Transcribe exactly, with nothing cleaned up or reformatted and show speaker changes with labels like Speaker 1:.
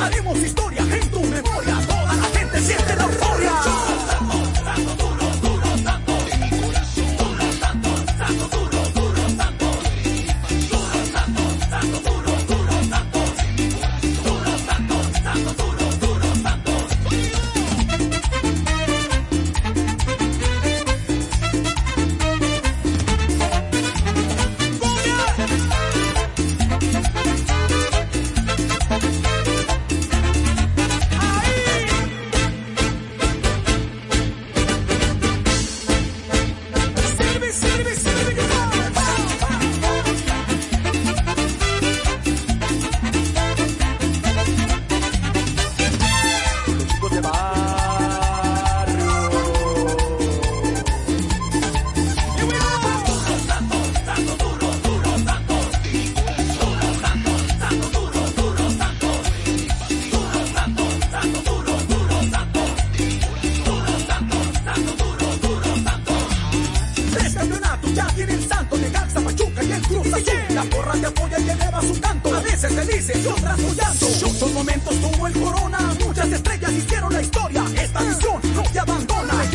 Speaker 1: haremos historia en tu memoria. Toda la gente siente la euforia. La porra te apoya y te eleva su canto. A veces felices y otras follando. Son momentos como el corona. Muchas estrellas hicieron la historia. Esta visión no te abandona.